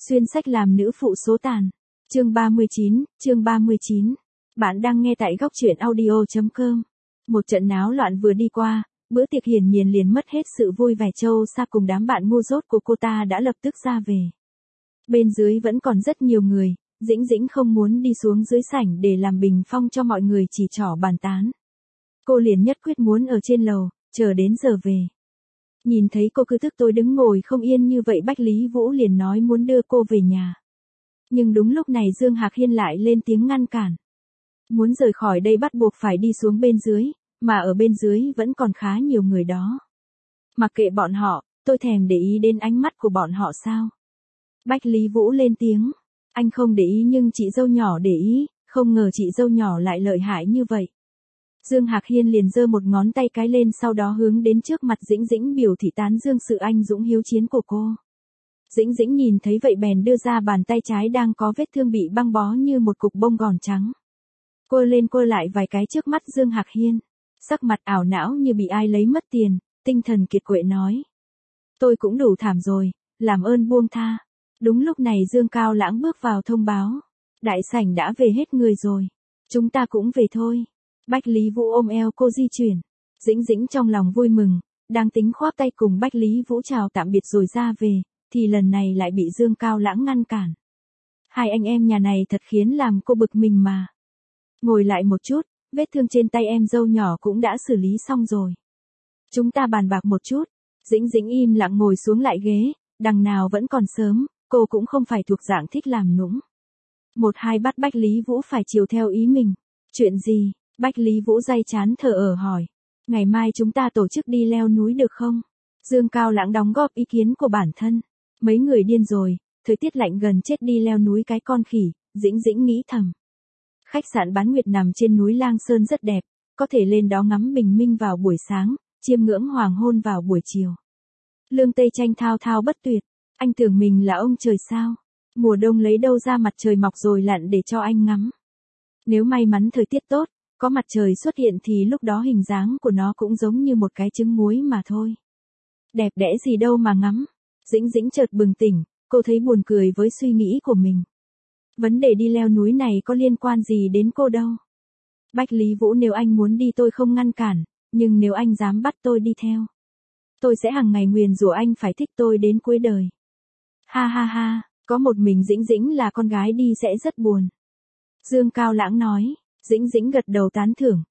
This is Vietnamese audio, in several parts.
Xuyên sách làm nữ phụ số tàn. Chương 39. Bạn đang nghe tại góc truyện audio.com. Một trận náo loạn vừa đi qua, bữa tiệc hiển nhiên liền mất hết sự vui vẻ. Châu Sa cùng đám bạn ngu dốt của cô ta đã lập tức ra về. Bên dưới vẫn còn rất nhiều người, Dĩnh Dĩnh không muốn đi xuống dưới sảnh để làm bình phong cho mọi người chỉ trỏ bàn tán. Cô liền nhất quyết muốn ở trên lầu, chờ đến giờ về. Nhìn thấy cô cứ tức tối đứng ngồi không yên như vậy, Bách Lý Vũ liền nói muốn đưa cô về nhà. Nhưng đúng lúc này Dương Hạc Hiên lại lên tiếng ngăn cản. Muốn rời khỏi đây bắt buộc phải đi xuống bên dưới, mà ở bên dưới vẫn còn khá nhiều người đó. Mặc kệ bọn họ, tôi thèm để ý đến ánh mắt của bọn họ sao? Bách Lý Vũ lên tiếng. Anh không để ý nhưng chị dâu nhỏ để ý, không ngờ chị dâu nhỏ lại lợi hại như vậy. Dương Hạc Hiên liền giơ một ngón tay cái lên, sau đó hướng đến trước mặt Dĩnh Dĩnh biểu thị tán dương sự anh dũng hiếu chiến của cô. Dĩnh Dĩnh nhìn thấy vậy bèn đưa ra bàn tay trái đang có vết thương bị băng bó như một cục bông gòn trắng. Cô lên cô lại vài cái trước mắt Dương Hạc Hiên, sắc mặt ảo não như bị ai lấy mất tiền, tinh thần kiệt quệ nói. Tôi cũng đủ thảm rồi, làm ơn buông tha. Đúng lúc này Dương Cao Lãng bước vào thông báo. Đại sảnh đã về hết người rồi. Chúng ta cũng về thôi. Bách Lý Vũ ôm eo cô di chuyển. Dĩnh Dĩnh trong lòng vui mừng, đang tính khoác tay cùng Bách Lý Vũ chào tạm biệt rồi ra về, thì lần này lại bị Dương Cao Lãng ngăn cản. Hai anh em nhà này thật khiến làm cô bực mình mà. Ngồi lại một chút, vết thương trên tay em dâu nhỏ cũng đã xử lý xong rồi. Chúng ta bàn bạc một chút. Dĩnh Dĩnh im lặng ngồi xuống lại ghế, đằng nào vẫn còn sớm, cô cũng không phải thuộc dạng thích làm nũng. Một hai bắt Bách Lý Vũ phải chiều theo ý mình. Chuyện gì? Bách Lý Vũ day chán thở ở hỏi. Ngày mai chúng ta tổ chức đi leo núi được không? Dương Cao Lãng đóng góp ý kiến của bản thân. Mấy người điên rồi, thời tiết lạnh gần chết đi leo núi cái con khỉ, Dĩnh Dĩnh nghĩ thầm. Khách sạn Bán Nguyệt nằm trên núi Lang Sơn rất đẹp, có thể lên đó ngắm bình minh vào buổi sáng, chiêm ngưỡng hoàng hôn vào buổi chiều. Lương Tây Tranh thao thao bất tuyệt, anh tưởng mình là ông trời sao? Mùa đông lấy đâu ra mặt trời mọc rồi lặn để cho anh ngắm. Nếu may mắn thời tiết tốt, có mặt trời xuất hiện thì lúc đó hình dáng của nó cũng giống như một cái trứng muối mà thôi. Đẹp đẽ gì đâu mà ngắm. Dĩnh Dĩnh chợt bừng tỉnh, cô thấy buồn cười với suy nghĩ của mình. Vấn đề đi leo núi này có liên quan gì đến cô đâu. Bách Lý Vũ, nếu anh muốn đi tôi không ngăn cản, nhưng nếu anh dám bắt tôi đi theo, tôi sẽ hàng ngày nguyền rủa anh phải thích tôi đến cuối đời. Ha ha ha, có một mình Dĩnh Dĩnh là con gái đi sẽ rất buồn. Dương Cao Lãng nói. Dĩnh Dĩnh gật đầu tán thưởng,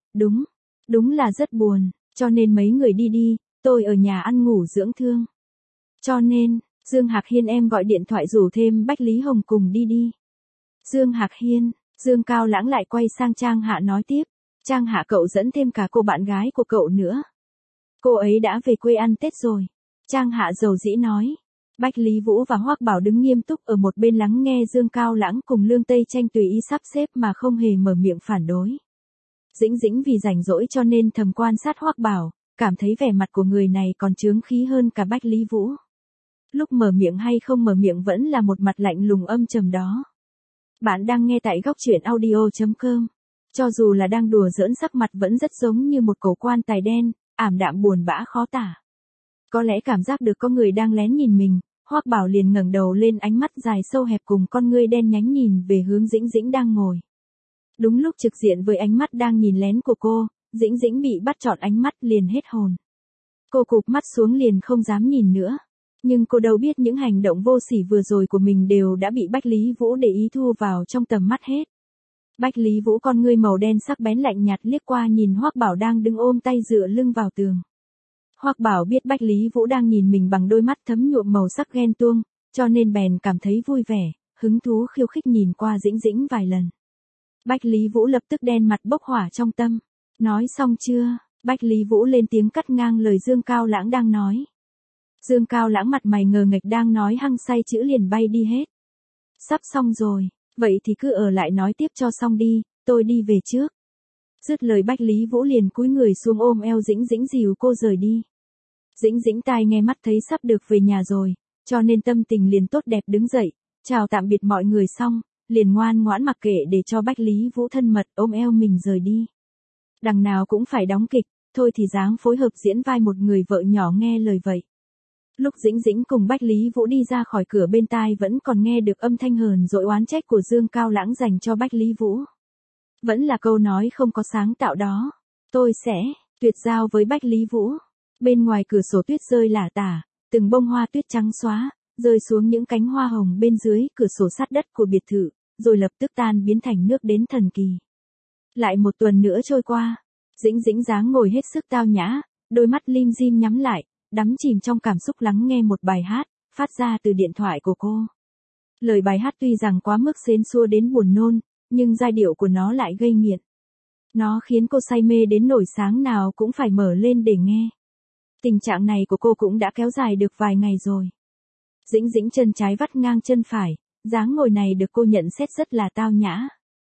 đúng là rất buồn, cho nên mấy người đi đi, tôi ở nhà ăn ngủ dưỡng thương. Cho nên, Dương Hạc Hiên em gọi điện thoại rủ thêm Bách Lý Hồng cùng đi đi. Dương Hạc Hiên, Dương Cao Lãng lại quay sang Trang Hạ nói tiếp, Trang Hạ cậu dẫn thêm cả cô bạn gái của cậu nữa. Cô ấy đã về quê ăn Tết rồi. Trang Hạ dầu dĩ nói. Bách Lý Vũ và Hoắc Bảo đứng nghiêm túc ở một bên lắng nghe Dương Cao Lãng cùng Lương Tây Tranh tùy ý sắp xếp mà không hề mở miệng phản đối. Dĩnh Dĩnh vì rảnh rỗi cho nên thầm quan sát Hoắc Bảo, cảm thấy vẻ mặt của người này còn chướng khí hơn cả Bách Lý Vũ. Lúc mở miệng hay không mở miệng vẫn là một mặt lạnh lùng âm trầm đó. Bạn đang nghe tại góc truyện audio.com. Cho dù là đang đùa giỡn, sắc mặt vẫn rất giống như một cổ quan tài đen, ảm đạm buồn bã khó tả. Có lẽ cảm giác được có người đang lén nhìn mình, Hoắc Bảo liền ngẩng đầu lên, ánh mắt dài sâu hẹp cùng con ngươi đen nhánh nhìn về hướng Dĩnh Dĩnh đang ngồi. Đúng lúc trực diện với ánh mắt đang nhìn lén của cô, Dĩnh Dĩnh bị bắt trọn ánh mắt liền hết hồn. Cô cụp mắt xuống liền không dám nhìn nữa. Nhưng cô đâu biết những hành động vô sỉ vừa rồi của mình đều đã bị Bách Lý Vũ để ý thu vào trong tầm mắt hết. Bách Lý Vũ con ngươi màu đen sắc bén lạnh nhạt liếc qua nhìn Hoắc Bảo đang đứng ôm tay dựa lưng vào tường. Hoắc Bảo biết Bách Lý Vũ đang nhìn mình bằng đôi mắt thấm nhuộm màu sắc ghen tuông, cho nên bèn cảm thấy vui vẻ, hứng thú khiêu khích nhìn qua Dĩnh Dĩnh vài lần. Bách Lý Vũ lập tức đen mặt bốc hỏa trong tâm. Nói xong chưa? Bách Lý Vũ lên tiếng cắt ngang lời Dương Cao Lãng đang nói. Dương Cao Lãng mặt mày ngờ nghệch đang nói hăng say chữ liền bay đi hết. Sắp xong rồi, vậy thì cứ ở lại nói tiếp cho xong đi, tôi đi về trước. Dứt lời Bách Lý Vũ liền cúi người xuống ôm eo Dĩnh Dĩnh dìu cô rời đi. Dĩnh Dĩnh tai nghe mắt thấy sắp được về nhà rồi, cho nên tâm tình liền tốt đẹp đứng dậy, chào tạm biệt mọi người xong, liền ngoan ngoãn mặc kệ để cho Bách Lý Vũ thân mật ôm eo mình rời đi. Đằng nào cũng phải đóng kịch, thôi thì dáng phối hợp diễn vai một người vợ nhỏ nghe lời vậy. Lúc Dĩnh Dĩnh cùng Bách Lý Vũ đi ra khỏi cửa, bên tai vẫn còn nghe được âm thanh hờn dỗi oán trách của Dương Cao Lãng dành cho Bách Lý Vũ. Vẫn là câu nói không có sáng tạo đó. Tôi sẽ tuyệt giao với Bách Lý Vũ. Bên ngoài cửa sổ tuyết rơi lả tả, từng bông hoa tuyết trắng xóa, rơi xuống những cánh hoa hồng bên dưới cửa sổ sát đất của biệt thự, rồi lập tức tan biến thành nước đến thần kỳ. Lại một tuần nữa trôi qua, Dĩnh Dĩnh dáng ngồi hết sức tao nhã, đôi mắt lim dim nhắm lại, đắm chìm trong cảm xúc lắng nghe một bài hát, phát ra từ điện thoại của cô. Lời bài hát tuy rằng quá mức sến xua đến buồn nôn, nhưng giai điệu của nó lại gây nghiện. Nó khiến cô say mê đến nỗi sáng nào cũng phải mở lên để nghe. Tình trạng này của cô cũng đã kéo dài được vài ngày rồi. Dĩnh Dĩnh chân trái vắt ngang chân phải, dáng ngồi này được cô nhận xét rất là tao nhã.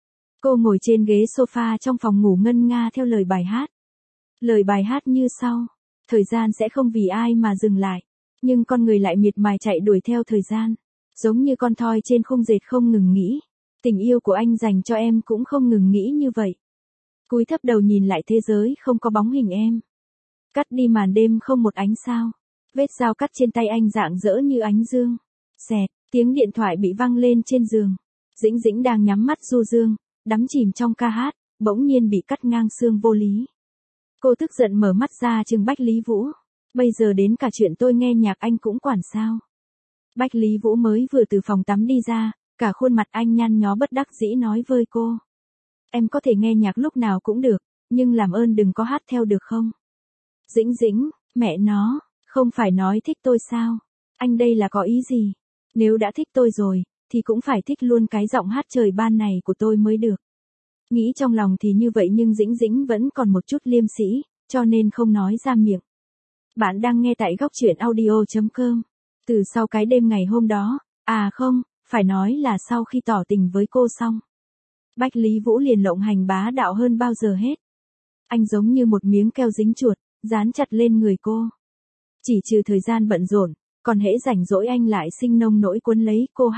Cô ngồi trên ghế sofa trong phòng ngủ ngân nga theo lời bài hát. Lời bài hát như sau: thời gian sẽ không vì ai mà dừng lại, nhưng con người lại miệt mài chạy đuổi theo thời gian, giống như con thoi trên khung dệt không ngừng nghĩ. Tình yêu của anh dành cho em cũng không ngừng nghĩ như vậy. Cúi thấp đầu nhìn lại thế giới không có bóng hình em. Cắt đi màn đêm không một ánh sao. Vết dao cắt trên tay anh rạng rỡ như ánh dương. Xẹt, tiếng điện thoại bị vang lên trên giường. Dĩnh Dĩnh đang nhắm mắt du dương, đắm chìm trong ca hát, bỗng nhiên bị cắt ngang xương vô lý. Cô tức giận mở mắt ra trừng Bách Lý Vũ. Bây giờ đến cả chuyện tôi nghe nhạc anh cũng quản sao? Bách Lý Vũ mới vừa từ phòng tắm đi ra, cả khuôn mặt anh nhăn nhó bất đắc dĩ nói với cô. Em có thể nghe nhạc lúc nào cũng được, nhưng làm ơn đừng có hát theo được không? Dĩnh Dĩnh, mẹ nó, không phải nói thích tôi sao? Anh đây là có ý gì? Nếu đã thích tôi rồi, thì cũng phải thích luôn cái giọng hát trời ban này của tôi mới được. Nghĩ trong lòng thì như vậy nhưng Dĩnh Dĩnh vẫn còn một chút liêm sĩ, cho nên không nói ra miệng. Bạn đang nghe tại góc truyện audio.com. Từ sau cái đêm ngày hôm đó, à không, phải nói là sau khi tỏ tình với cô xong, Bách Lý Vũ liền lộng hành bá đạo hơn bao giờ hết. Anh giống như một miếng keo dính chuột, dán chặt lên người cô. Chỉ trừ thời gian bận rộn, còn hễ rảnh rỗi anh lại sinh nông nỗi cuốn lấy cô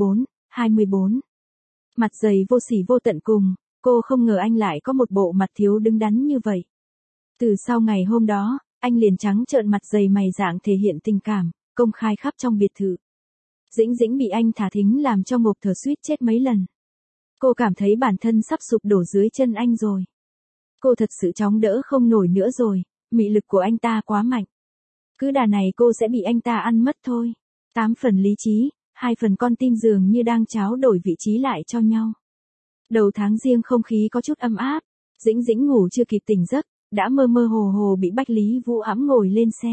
24. Mặt dày vô sỉ vô tận cùng, cô không ngờ anh lại có một bộ mặt thiếu đứng đắn như vậy. Từ sau ngày hôm đó, anh liền trắng trợn mặt dày mày rạng thể hiện tình cảm, công khai khắp trong biệt thự. Dĩnh Dĩnh bị anh thả thính làm cho ngộp thở suýt chết mấy lần. Cô cảm thấy bản thân sắp sụp đổ dưới chân anh rồi. Cô thật sự chống đỡ không nổi nữa rồi, mị lực của anh ta quá mạnh. Cứ đà này cô sẽ bị anh ta ăn mất thôi. 8 phần lý trí, 2 phần con tim dường như đang tráo đổi vị trí lại cho nhau. Đầu tháng riêng không khí có chút ấm áp, Dĩnh Dĩnh ngủ chưa kịp tỉnh giấc, đã mơ mơ hồ hồ bị Bách Lý Vũ ẵm ngồi lên xe.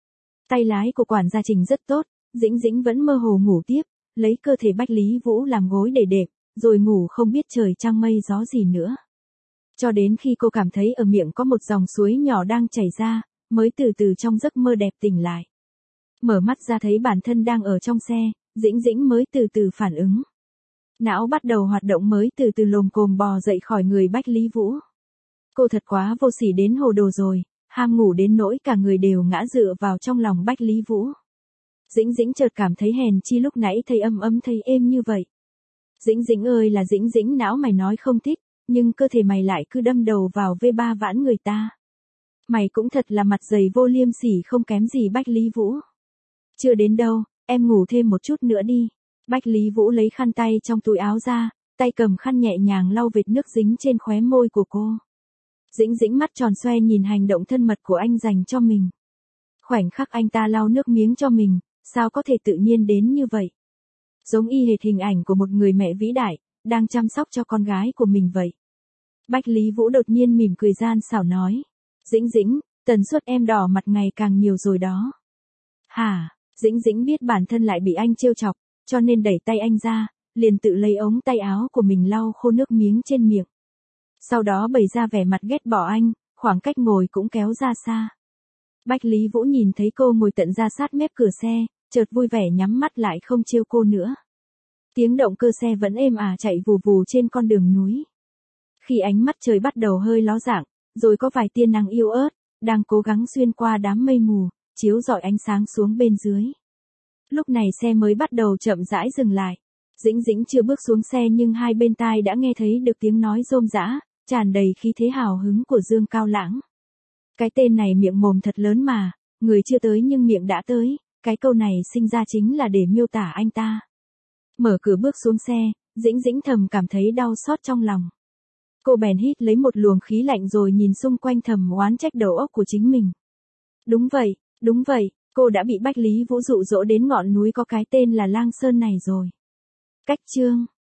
Tay lái của quản gia Trình rất tốt, Dĩnh Dĩnh vẫn mơ hồ ngủ tiếp, lấy cơ thể Bách Lý Vũ làm gối để đệm, rồi ngủ không biết trời trăng mây gió gì nữa. Cho đến khi cô cảm thấy ở miệng có một dòng suối nhỏ đang chảy ra, mới từ từ trong giấc mơ đẹp tỉnh lại. Mở mắt ra thấy bản thân đang ở trong xe, Dĩnh Dĩnh mới từ từ phản ứng. Não bắt đầu hoạt động mới từ từ lồm cồm bò dậy khỏi người Bách Lý Vũ. Cô thật quá vô sỉ đến hồ đồ rồi, ham ngủ đến nỗi cả người đều ngã dựa vào trong lòng Bách Lý Vũ. Dĩnh Dĩnh chợt cảm thấy hèn chi lúc nãy thấy ấm ấm thấy êm như vậy. Dĩnh Dĩnh ơi là Dĩnh Dĩnh, não mày nói không thích, nhưng cơ thể mày lại cứ đâm đầu vào V3 vãn người ta. Mày cũng thật là mặt dày vô liêm sỉ không kém gì Bách Lý Vũ. Chưa đến đâu, em ngủ thêm một chút nữa đi. Bách Lý Vũ lấy khăn tay trong túi áo ra, tay cầm khăn nhẹ nhàng lau vệt nước dính trên khóe môi của cô. Dĩnh Dĩnh mắt tròn xoe nhìn hành động thân mật của anh dành cho mình. Khoảnh khắc anh ta lau nước miếng cho mình, sao có thể tự nhiên đến như vậy? Giống y hệt hình ảnh của một người mẹ vĩ đại, đang chăm sóc cho con gái của mình vậy. Bách Lý Vũ đột nhiên mỉm cười gian xảo nói. Dĩnh Dĩnh, tần suất em đỏ mặt ngày càng nhiều rồi đó. Hả? Dĩnh Dĩnh biết bản thân lại bị anh trêu chọc, cho nên đẩy tay anh ra, liền tự lấy ống tay áo của mình lau khô nước miếng trên miệng. Sau đó bày ra vẻ mặt ghét bỏ anh, khoảng cách ngồi cũng kéo ra xa. Bách Lý Vũ nhìn thấy cô ngồi tận ra sát mép cửa xe, chợt vui vẻ nhắm mắt lại không trêu cô nữa. Tiếng động cơ xe vẫn êm ả chạy vù vù trên con đường núi. Khi ánh mắt trời bắt đầu hơi ló dạng, rồi có vài tia nắng yếu ớt, đang cố gắng xuyên qua đám mây mù, chiếu rọi ánh sáng xuống bên dưới. Lúc này xe mới bắt đầu chậm rãi dừng lại. Dĩnh Dĩnh chưa bước xuống xe nhưng hai bên tai đã nghe thấy được tiếng nói rôm rã, tràn đầy khí thế hào hứng của Dương Cao Lãng. Cái tên này miệng mồm thật lớn mà, người chưa tới nhưng miệng đã tới, cái câu này sinh ra chính là để miêu tả anh ta. Mở cửa bước xuống xe, Dĩnh Dĩnh thầm cảm thấy đau xót trong lòng. Cô bèn hít lấy một luồng khí lạnh rồi nhìn xung quanh thầm oán trách đầu óc của chính mình. Đúng vậy, cô đã bị Bách Lý Vũ dụ dỗ đến ngọn núi có cái tên là Lang Sơn này rồi. Cách chương